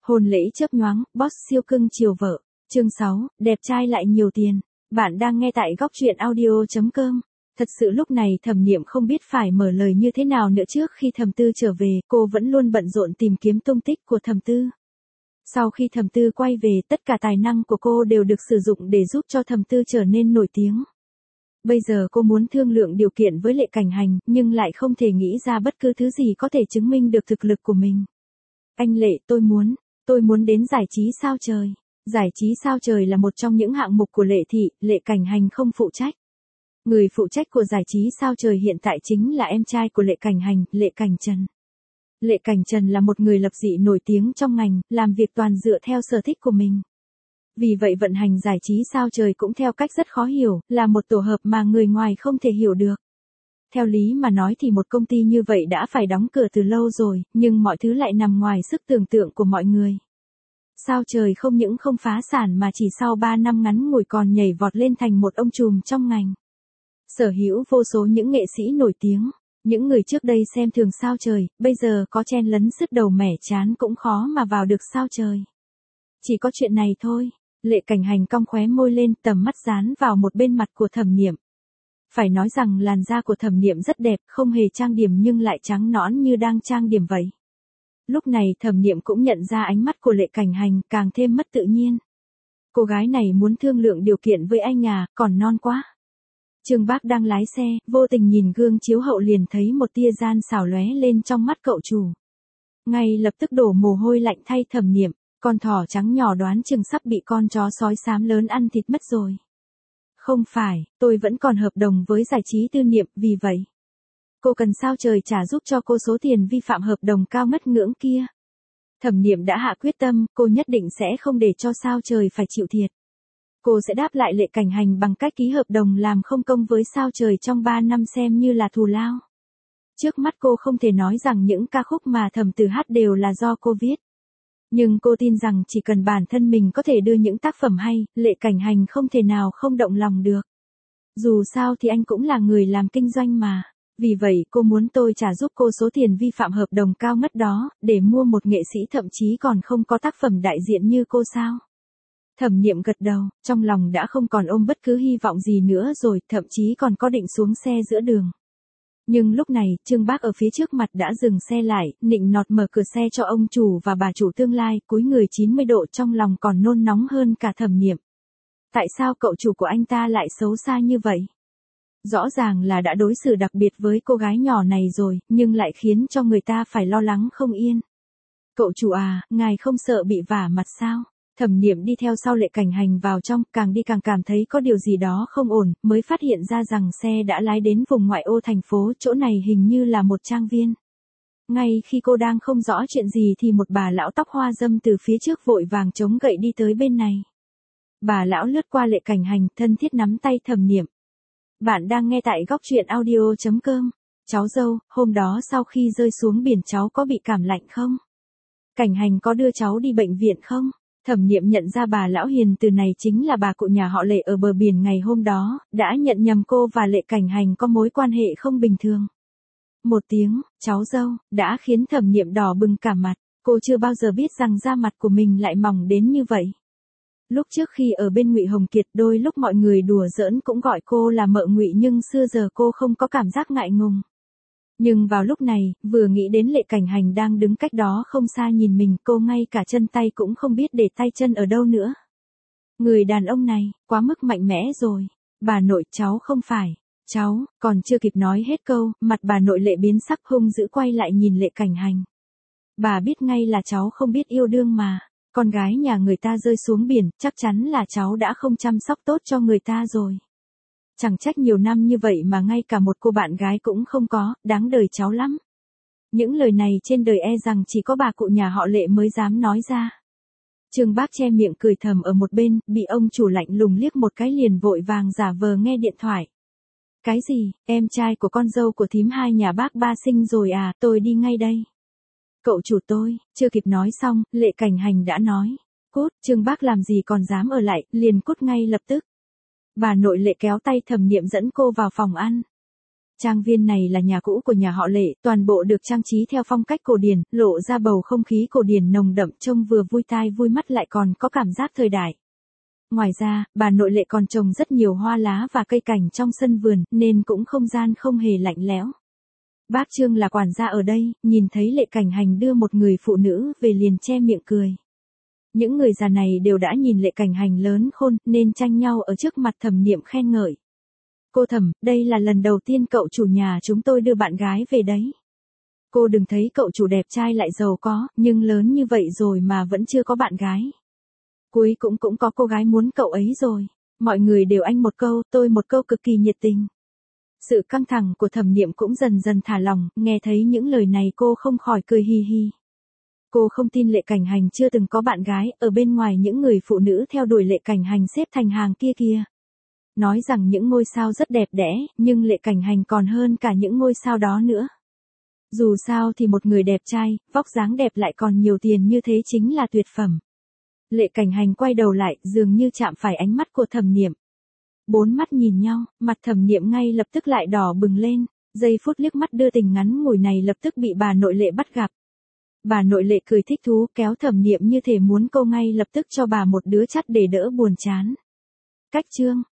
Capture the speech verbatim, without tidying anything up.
Hôn lễ chớp nhoáng, boss siêu cưng chiều vợ. Chương sáu, đẹp trai lại nhiều tiền. Bạn đang nghe tại góc truyện audio chấm com. Thật sự lúc này Thẩm Niệm không biết phải mở lời như thế nào nữa. Trước khi Thẩm Tư trở về, cô vẫn luôn bận rộn tìm kiếm tung tích của Thẩm Tư. Sau khi Thẩm Tư quay về, tất cả tài năng của cô đều được sử dụng để giúp cho Thẩm Tư trở nên nổi tiếng. Bây giờ cô muốn thương lượng điều kiện với Lệ Cảnh Hành, nhưng lại không thể nghĩ ra bất cứ thứ gì có thể chứng minh được thực lực của mình. Anh Lệ, tôi muốn, tôi muốn đến giải trí sao trời. Giải trí sao trời là một trong những hạng mục của Lệ Thị, Lệ Cảnh Hành không phụ trách. Người phụ trách của giải trí sao trời hiện tại chính là em trai của Lệ Cảnh Hành, Lệ Cảnh Trần. Lệ Cảnh Trần là một người lập dị nổi tiếng trong ngành, làm việc toàn dựa theo sở thích của mình. Vì vậy vận hành giải trí sao trời cũng theo cách rất khó hiểu, là một tổ hợp mà người ngoài không thể hiểu được. Theo lý mà nói thì một công ty như vậy đã phải đóng cửa từ lâu rồi, nhưng mọi thứ lại nằm ngoài sức tưởng tượng của mọi người. Sao trời không những không phá sản mà chỉ sau ba năm ngắn ngủi còn nhảy vọt lên thành một ông trùm trong ngành. Sở hữu vô số những nghệ sĩ nổi tiếng, những người trước đây xem thường sao trời, bây giờ có chen lấn sứt đầu mẻ chán cũng khó mà vào được sao trời. Chỉ có chuyện này thôi. Lệ Cảnh Hành cong khóe môi lên, tầm mắt dán vào một bên mặt của Thẩm Niệm. Phải nói rằng làn da của Thẩm Niệm rất đẹp, không hề trang điểm nhưng lại trắng nõn như đang trang điểm vậy. Lúc này Thẩm Niệm cũng nhận ra ánh mắt của Lệ Cảnh Hành càng thêm mất tự nhiên. Cô gái này muốn thương lượng điều kiện với anh à, còn non quá. Trương Bác đang lái xe, vô tình nhìn gương chiếu hậu liền thấy một tia gian xảo lóe lên trong mắt cậu chủ. Ngay lập tức đổ mồ hôi lạnh thay Thẩm Niệm. Con thỏ trắng nhỏ đoán chừng sắp bị con chó sói xám lớn ăn thịt mất rồi. Không phải, tôi vẫn còn hợp đồng với giải trí Tư Niệm, vì vậy cô cần sao trời trả giúp cho cô số tiền vi phạm hợp đồng cao mất ngưỡng kia. Thẩm Niệm đã hạ quyết tâm, cô nhất định sẽ không để cho sao trời phải chịu thiệt. Cô sẽ đáp lại Lệ Cảnh Hành bằng cách ký hợp đồng làm không công với sao trời trong ba năm xem như là thù lao. Trước mắt cô không thể nói rằng những ca khúc mà Thẩm Tử hát đều là do cô viết. Nhưng cô tin rằng chỉ cần bản thân mình có thể đưa những tác phẩm hay, Lệ Cảnh Hành không thể nào không động lòng được. Dù sao thì anh cũng là người làm kinh doanh mà. Vì vậy cô muốn tôi trả giúp cô số tiền vi phạm hợp đồng cao ngất đó, để mua một nghệ sĩ thậm chí còn không có tác phẩm đại diện như cô sao. Thẩm Niệm gật đầu, trong lòng đã không còn ôm bất cứ hy vọng gì nữa rồi, thậm chí còn có định xuống xe giữa đường. Nhưng lúc này, Trương Bác ở phía trước mặt đã dừng xe lại, nịnh nọt mở cửa xe cho ông chủ và bà chủ tương lai, cúi người chín mươi độ trong lòng còn nôn nóng hơn cả Thẩm Niệm. Tại sao cậu chủ của anh ta lại xấu xa như vậy? Rõ ràng là đã đối xử đặc biệt với cô gái nhỏ này rồi, nhưng lại khiến cho người ta phải lo lắng không yên. Cậu chủ à, ngài không sợ bị vả mặt sao? Thẩm Niệm đi theo sau Lệ Cảnh Hành vào trong, càng đi càng cảm thấy có điều gì đó không ổn, mới phát hiện ra rằng xe đã lái đến vùng ngoại ô thành phố, chỗ này hình như là một trang viên. Ngay khi cô đang không rõ chuyện gì thì một bà lão tóc hoa râm từ phía trước vội vàng chống gậy đi tới bên này. Bà lão lướt qua Lệ Cảnh Hành, thân thiết nắm tay Thẩm Niệm. Bạn đang nghe tại góc truyện audio chấm com. Cháu dâu, hôm đó sau khi rơi xuống biển cháu có bị cảm lạnh không? Cảnh Hành có đưa cháu đi bệnh viện không? Thẩm Niệm nhận ra bà lão hiền từ này chính là bà cụ nhà họ Lệ ở bờ biển ngày hôm đó, đã nhận nhầm cô và Lệ Cảnh Hành có mối quan hệ không bình thường. Một tiếng, cháu dâu, đã khiến Thẩm Niệm đỏ bừng cả mặt, cô chưa bao giờ biết rằng da mặt của mình lại mỏng đến như vậy. Lúc trước khi ở bên Ngụy Hồng Kiệt đôi lúc mọi người đùa giỡn cũng gọi cô là mợ Ngụy nhưng xưa giờ cô không có cảm giác ngại ngùng. Nhưng vào lúc này, vừa nghĩ đến Lệ Cảnh Hành đang đứng cách đó không xa nhìn mình, cô ngay cả chân tay cũng không biết để tay chân ở đâu nữa. Người đàn ông này, quá mức mạnh mẽ rồi. Bà nội, cháu không phải. Cháu, còn chưa kịp nói hết câu, mặt bà nội Lệ biến sắc hung dữ quay lại nhìn Lệ Cảnh Hành. Bà biết ngay là cháu không biết yêu đương mà. Con gái nhà người ta rơi xuống biển, chắc chắn là cháu đã không chăm sóc tốt cho người ta rồi. Chẳng trách nhiều năm như vậy mà ngay cả một cô bạn gái cũng không có, đáng đời cháu lắm. Những lời này trên đời e rằng chỉ có bà cụ nhà họ Lệ mới dám nói ra. Trương Bác che miệng cười thầm ở một bên, bị ông chủ lạnh lùng liếc một cái liền vội vàng giả vờ nghe điện thoại. Cái gì, em trai của con dâu của thím hai nhà bác ba sinh rồi à, tôi đi ngay đây. Cậu chủ tôi, chưa kịp nói xong, Lệ Cảnh Hành đã nói. Cút, Trương Bác làm gì còn dám ở lại, liền cút ngay lập tức. Bà nội Lệ kéo tay Thẩm Niệm dẫn cô vào phòng ăn. Trang viên này là nhà cũ của nhà họ Lệ, toàn bộ được trang trí theo phong cách cổ điển, lộ ra bầu không khí cổ điển nồng đậm, trông vừa vui tai vui mắt lại còn có cảm giác thời đại. Ngoài ra, bà nội Lệ còn trồng rất nhiều hoa lá và cây cảnh trong sân vườn, nên cũng không gian không hề lạnh lẽo. Bác Trương là quản gia ở đây, nhìn thấy Lệ Cảnh Hành đưa một người phụ nữ về liền che miệng cười. Những người già này đều đã nhìn Lệ Cảnh Hành lớn khôn, nên tranh nhau ở trước mặt Thẩm Niệm khen ngợi. Cô Thẩm, đây là lần đầu tiên cậu chủ nhà chúng tôi đưa bạn gái về đấy. Cô đừng thấy cậu chủ đẹp trai lại giàu có, nhưng lớn như vậy rồi mà vẫn chưa có bạn gái. Cuối cũng cũng có cô gái muốn cậu ấy rồi. Mọi người đều anh một câu, tôi một câu cực kỳ nhiệt tình. Sự căng thẳng của Thẩm Niệm cũng dần dần thả lỏng, nghe thấy những lời này cô không khỏi cười hi hi. Cô không tin Lệ Cảnh Hành chưa từng có bạn gái, ở bên ngoài những người phụ nữ theo đuổi Lệ Cảnh Hành xếp thành hàng kia kia. Nói rằng những ngôi sao rất đẹp đẽ, nhưng Lệ Cảnh Hành còn hơn cả những ngôi sao đó nữa. Dù sao thì một người đẹp trai, vóc dáng đẹp lại còn nhiều tiền như thế chính là tuyệt phẩm. Lệ Cảnh Hành quay đầu lại, dường như chạm phải ánh mắt của Thẩm Niệm. Bốn mắt nhìn nhau, mặt Thẩm Niệm ngay lập tức lại đỏ bừng lên, giây phút liếc mắt đưa tình ngắn ngủi này lập tức bị bà nội Lệ bắt gặp. Bà nội Lệ cười thích thú kéo Thẩm Niệm như thể muốn cô ngay lập tức cho bà một đứa chắt để đỡ buồn chán. Cách Trương,